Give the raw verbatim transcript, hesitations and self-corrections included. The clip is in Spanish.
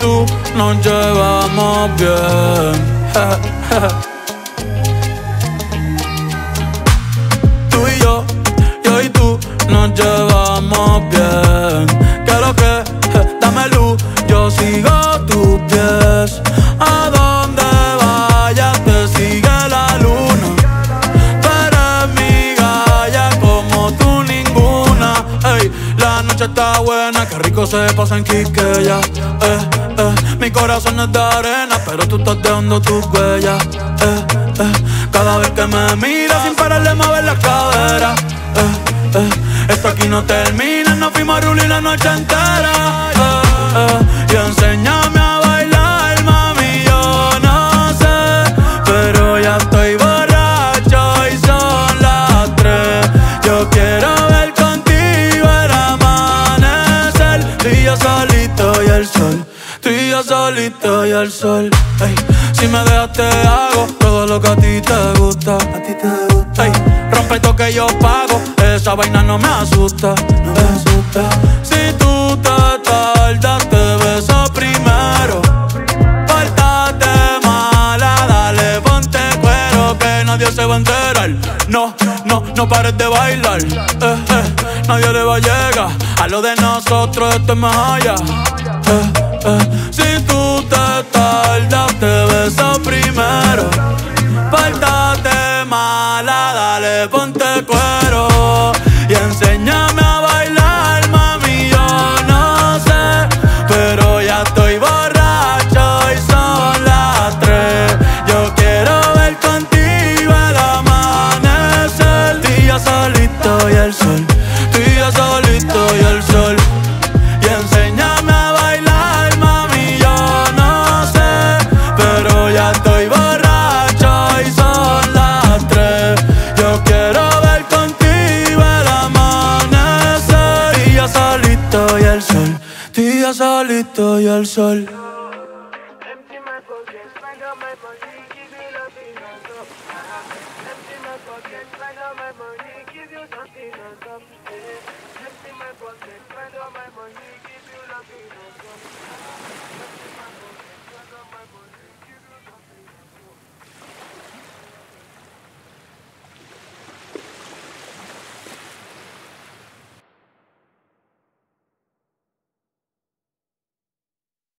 tú nos llevamos bien. Tú y yo, yo y tú nos llevamos bien. ¿Qué es lo que? Dame luz, yo sigo tus pies. A donde vayas te sigue la luna. Tú eres mi galla como tú ninguna. Ey, la noche está buena, qué rico se pasa en Quiqueya. Eh, eh, mi corazón es de arena, pero tú estás dejando tus huellas. Eh, eh, cada vez que me miras sin pararle mover la cadera. Eh, eh, esto aquí no termina, nos fuimos a rulir la noche entera. Eh, eh, y enséñame a bailar, mami, yo no sé, pero ya estoy borracho y son las tres. Yo quiero ver contigo el amanecer. Tú y yo solito y el sol, tú y yo solito y el sol. Ey, si me dejas te hago todo lo que a ti te gusta. A ti te gusta. Ey, rompe esto que yo pago, esa vaina no me asusta. No me asusta. Si tú te tardas te beso primero. Pórtate mala, dale ponte cuero que nadie se va a enterar. No, no, no pares de bailar. Eh, eh, nadie le va a llegar a lo de nosotros, esto es más allá. Eh, eh, si tú te tardas te beso primero. Pórtate mala, dale ponte cuero y enséñame a bailar, mami, yo no sé, pero ya estoy borracho y son las tres. Yo quiero ver contigo el amanecer. Tú y yo solito y el sol, tú y yo solito y el sol. Y enséñame a bailar, mami, yo no sé, pero ya estoy borracho y son las tres. Yo quiero ver contigo el amanecer. Tú y yo solito y el sol, tú y yo solito y el sol. Empty my pocket, find out my money, give you nothing on top. Empty my pocket, find out my money, give you something on top. Empty my pocket, find out my money, give you nothing on top.